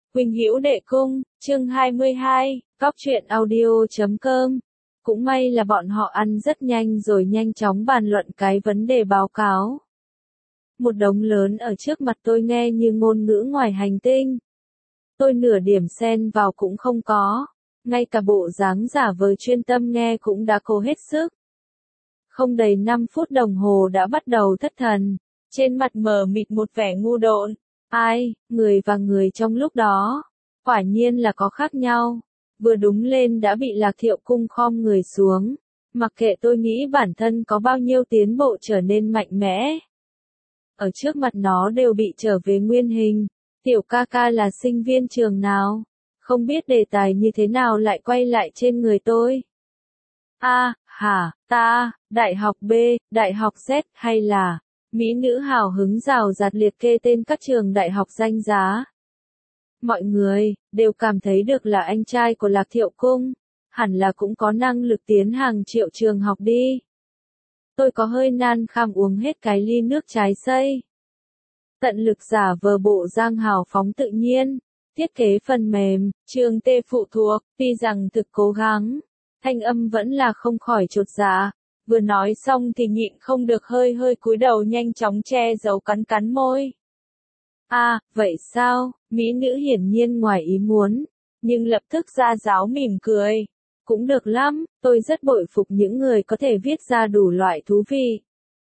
Quỳnh Hữu Đệ Cung, chương 22, Góc truyện audio.com. Cũng may là bọn họ ăn rất nhanh rồi nhanh chóng bàn luận cái vấn đề báo cáo. Một đống lớn ở trước mặt tôi nghe như ngôn ngữ ngoài hành tinh. Tôi nửa điểm xen vào cũng không có, ngay cả bộ dáng giả vờ chuyên tâm nghe cũng đã cố hết sức. Không đầy 5 phút đồng hồ đã bắt đầu thất thần, trên mặt mờ mịt một vẻ ngu độn. Ai, người và người trong lúc đó, quả nhiên là có khác nhau. Vừa đúng lên đã bị Lạc Thiệu Cung khom người xuống, mặc kệ tôi nghĩ bản thân có bao nhiêu tiến bộ trở nên mạnh mẽ. Ở trước mặt nó đều bị trở về nguyên hình. Tiểu ca ca là sinh viên trường nào? Không biết đề tài như thế nào lại quay lại trên người tôi. Ta, đại học B, đại học Z hay là... Mỹ nữ hào hứng rào rạt liệt kê tên các trường đại học danh giá. Mọi người đều cảm thấy được là anh trai của Lạc Thiệu Cung, hẳn là cũng có năng lực tiến hàng triệu trường học đi. Tôi có hơi nan kham uống hết cái ly nước trái cây. Tận lực giả vờ bộ giang hào phóng tự nhiên, thiết kế phần mềm, trường tê phụ thuộc, tuy rằng thực cố gắng, thanh âm vẫn là không khỏi chột dạ. Vừa nói xong thì nhịn không được hơi cúi đầu nhanh chóng che giấu cắn môi. Vậy sao? Mỹ nữ hiển nhiên ngoài ý muốn, nhưng lập tức ra giáo mỉm cười. Cũng được lắm, tôi rất bội phục những người có thể viết ra đủ loại thú vị.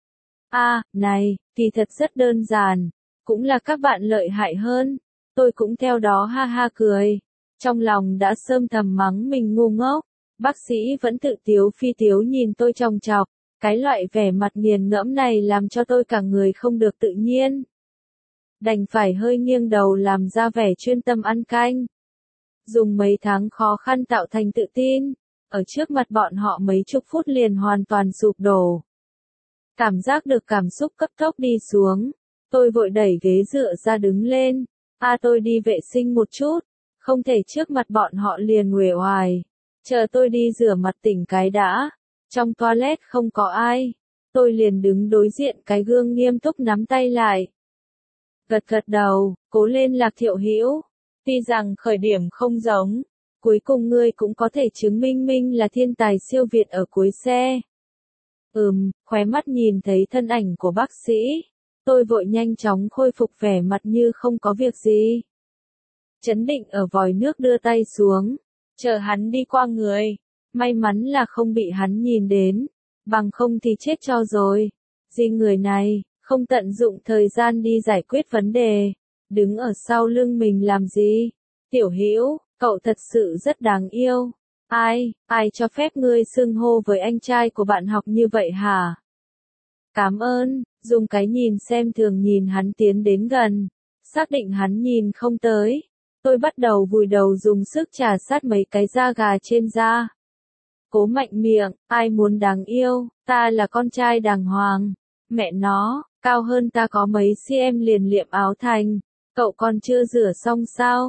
Này, thì thật rất đơn giản, cũng là các bạn lợi hại hơn. Tôi cũng theo đó ha cười. Trong lòng đã sơm thầm mắng mình ngu ngốc. Bác sĩ vẫn tự tiếu phi tiếu nhìn tôi chòng chọc, cái loại vẻ mặt nghiền ngẫm này làm cho tôi cả người không được tự nhiên. Đành phải hơi nghiêng đầu làm ra vẻ chuyên tâm ăn canh. Dùng mấy tháng khó khăn tạo thành tự tin, ở trước mặt bọn họ mấy chục phút liền hoàn toàn sụp đổ. Cảm giác được cảm xúc cấp tốc đi xuống, tôi vội đẩy ghế dựa ra đứng lên. Tôi đi vệ sinh một chút, không thể trước mặt bọn họ liền uể oải. Chờ tôi đi rửa mặt tỉnh cái đã. Trong toilet không có ai. Tôi liền đứng đối diện cái gương nghiêm túc nắm tay lại. Gật đầu, cố lên Lạc Thiệu Hữu. Tuy rằng khởi điểm không giống, cuối cùng ngươi cũng có thể chứng minh mình là thiên tài siêu việt ở cuối xe. Khóe mắt nhìn thấy thân ảnh của bác sĩ. Tôi vội nhanh chóng khôi phục vẻ mặt như không có việc gì. Chấn định ở vòi nước đưa tay xuống. Chờ hắn đi qua người, may mắn là không bị hắn nhìn đến, bằng không thì chết cho rồi. Người này, không tận dụng thời gian đi giải quyết vấn đề, đứng ở sau lưng mình làm gì? Tiểu Hữu, cậu thật sự rất đáng yêu. Ai cho phép ngươi xưng hô với anh trai của bạn học như vậy hả? Cảm ơn, dùng cái nhìn xem thường nhìn hắn tiến đến gần, xác định hắn nhìn không tới. Tôi bắt đầu vùi đầu dùng sức trà sát mấy cái da gà trên da. Cố mạnh miệng, ai muốn đáng yêu, ta là con trai đàng hoàng. Mẹ nó, cao hơn ta có mấy cm liền liệm áo thành. Cậu còn chưa rửa xong sao?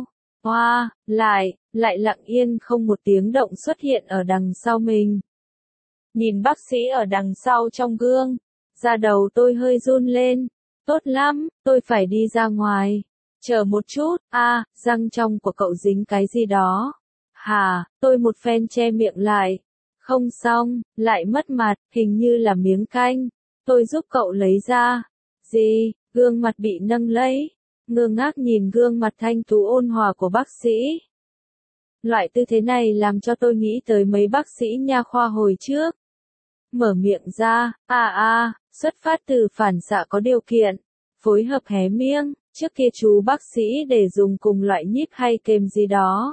Lại lặng yên không một tiếng động xuất hiện ở đằng sau mình. Nhìn bác sĩ ở đằng sau trong gương, da đầu tôi hơi run lên. Tốt lắm, tôi phải đi ra ngoài. Chờ một chút, răng trong của cậu dính cái gì đó. Tôi một phen che miệng lại. Không xong, lại mất mặt, hình như là miếng canh. Tôi giúp cậu lấy ra. Gương mặt bị nâng lấy. Ngơ ngác nhìn gương mặt thanh tú ôn hòa của bác sĩ. Loại tư thế này làm cho tôi nghĩ tới mấy bác sĩ nha khoa hồi trước. Mở miệng ra, xuất phát từ phản xạ có điều kiện. Phối hợp hé miệng. Trước kia chú bác sĩ để dùng cùng loại nhíp hay kềm gì đó.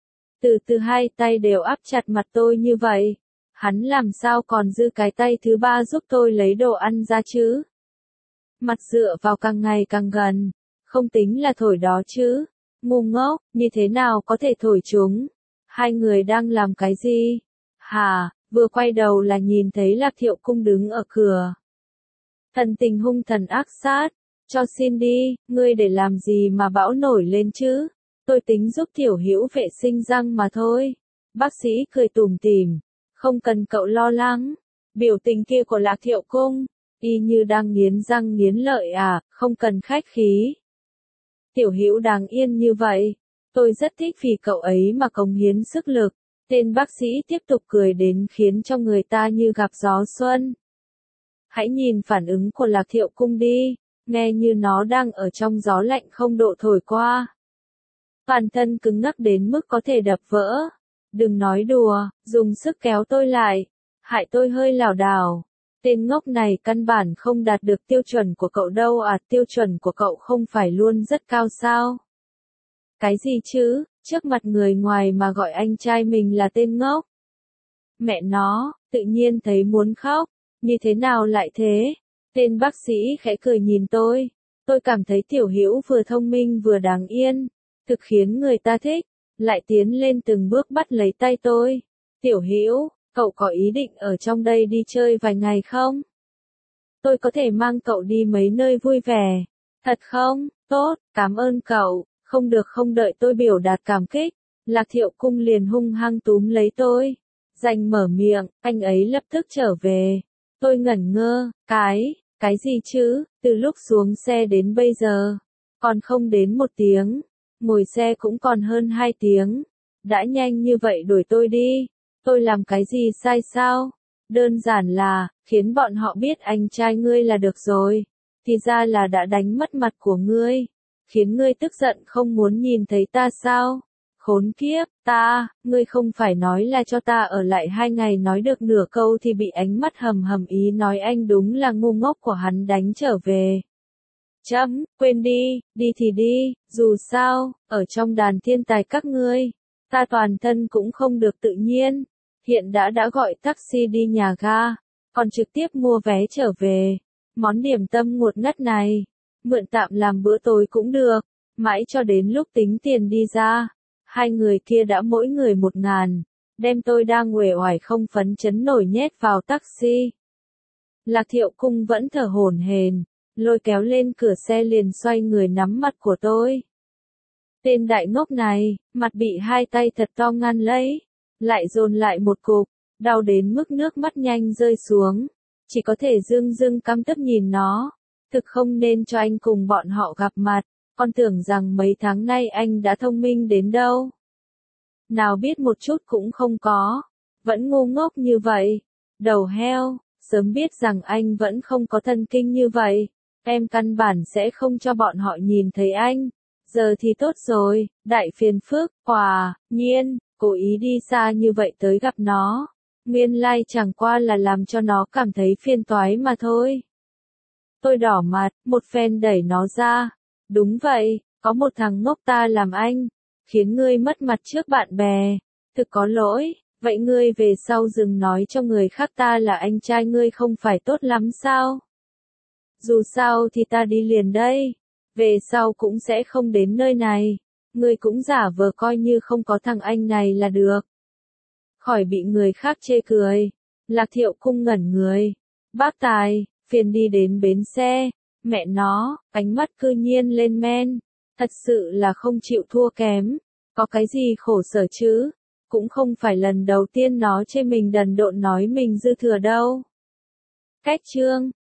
Từ hai tay đều áp chặt mặt tôi như vậy. Hắn làm sao còn dư cái tay thứ ba giúp tôi lấy đồ ăn ra chứ? Mặt dựa vào càng ngày càng gần. Không tính là thổi đó chứ. Ngu ngốc, như thế nào có thể thổi chúng? Hai người đang làm cái gì? Vừa quay đầu là nhìn thấy Lạc Thiệu Cung đứng ở cửa. Thần tình hung thần ác sát. Cho xin đi, ngươi để làm gì mà bão nổi lên chứ? Tôi tính giúp Tiểu Hữu vệ sinh răng mà thôi. Bác sĩ cười tủm tỉm. Không cần cậu lo lắng. Biểu tình kia của Lạc Thiệu Cung, y như đang nghiến răng nghiến lợi không cần khách khí. Tiểu Hữu đáng yên như vậy, Tôi rất thích vì cậu ấy mà cống hiến sức lực. Tên bác sĩ tiếp tục cười đến khiến cho người ta như gặp gió xuân. Hãy nhìn phản ứng của Lạc Thiệu Cung đi, nghe như nó đang ở trong gió lạnh không độ thổi qua. Toàn thân cứng ngắc đến mức có thể đập vỡ. Đừng nói đùa, dùng sức kéo tôi lại, hại tôi hơi lảo đảo. Tên ngốc này căn bản không đạt được tiêu chuẩn của cậu đâu à, tiêu chuẩn của cậu không phải luôn rất cao sao? Cái gì chứ, trước mặt người ngoài mà gọi anh trai mình là tên ngốc. Mẹ nó, tự nhiên thấy muốn khóc, như thế nào lại thế? Tên bác sĩ khẽ cười nhìn tôi cảm thấy Tiểu Hữu vừa thông minh vừa đáng yên, thực khiến người ta thích, lại tiến lên từng bước bắt lấy tay tôi. Tiểu Hữu, cậu có ý định ở trong đây đi chơi vài ngày không? Tôi có thể mang cậu đi mấy nơi vui vẻ. Thật không? Tốt, cảm ơn cậu. Không được, không đợi tôi biểu đạt cảm kích, Lạc Thiệu Cung liền hung hăng túm lấy tôi. Giành mở miệng, anh ấy lập tức trở về. Tôi ngẩn ngơ, cái gì chứ, từ lúc xuống xe đến bây giờ, còn không đến 1 tiếng, ngồi xe cũng còn hơn 2 tiếng. Đã nhanh như vậy đuổi tôi đi, tôi làm cái gì sai sao? Đơn giản là, khiến bọn họ biết anh trai ngươi là được rồi, thì ra là đã đánh mất mặt của ngươi. Khiến ngươi tức giận không muốn nhìn thấy ta sao? Khốn kiếp, ngươi không phải nói là cho ta ở lại 2 ngày, nói được nửa câu thì bị ánh mắt hầm hầm ý nói anh đúng là ngu ngốc của hắn đánh trở về. Quên đi, đi thì đi, dù sao, ở trong đàn thiên tài các ngươi, ta toàn thân cũng không được tự nhiên, hiện đã gọi taxi đi nhà ga, còn trực tiếp mua vé trở về. Món điểm tâm ngọt ngất này, mượn tạm làm bữa tối cũng được, mãi cho đến lúc tính tiền đi ra, hai người kia đã mỗi người 1.000, đem tôi đang uể oải không phấn chấn nổi nhét vào taxi. Lạc Thiệu Cung vẫn thở hổn hển, lôi kéo lên cửa xe liền xoay người nắm mặt của tôi. Tên đại ngốc này, mặt bị hai tay thật to ngăn lấy, lại dồn lại một cục, đau đến mức nước mắt nhanh rơi xuống, chỉ có thể dưng dưng căm tức nhìn nó. Thực không nên cho anh cùng bọn họ gặp mặt, con tưởng rằng mấy tháng nay anh đã thông minh đến đâu. Nào biết một chút cũng không có, vẫn ngu ngốc như vậy. Đầu heo, sớm biết rằng anh vẫn không có thần kinh như vậy, em căn bản sẽ không cho bọn họ nhìn thấy anh. Giờ thì tốt rồi, đại phiền phức, nhiên, cố ý đi xa như vậy tới gặp nó. Nguyên lai chẳng qua là làm cho nó cảm thấy phiền toái mà thôi. Tôi đỏ mặt, một phen đẩy nó ra. Đúng vậy, có một thằng ngốc ta làm anh, khiến ngươi mất mặt trước bạn bè. Thực có lỗi, vậy ngươi về sau đừng nói cho người khác ta là anh trai ngươi, không phải tốt lắm sao? Dù sao thì ta đi liền đây, về sau cũng sẽ không đến nơi này, ngươi cũng giả vờ coi như không có thằng anh này là được. Khỏi bị người khác chê cười, Lạc Thiệu Cung ngẩn người. Bác Tài, phiền đi đến bến xe, mẹ nó, ánh mắt cư nhiên lên men, thật sự là không chịu thua kém, có cái gì khổ sở chứ, cũng không phải lần đầu tiên nó chê mình đần độn nói mình dư thừa đâu. Cách chương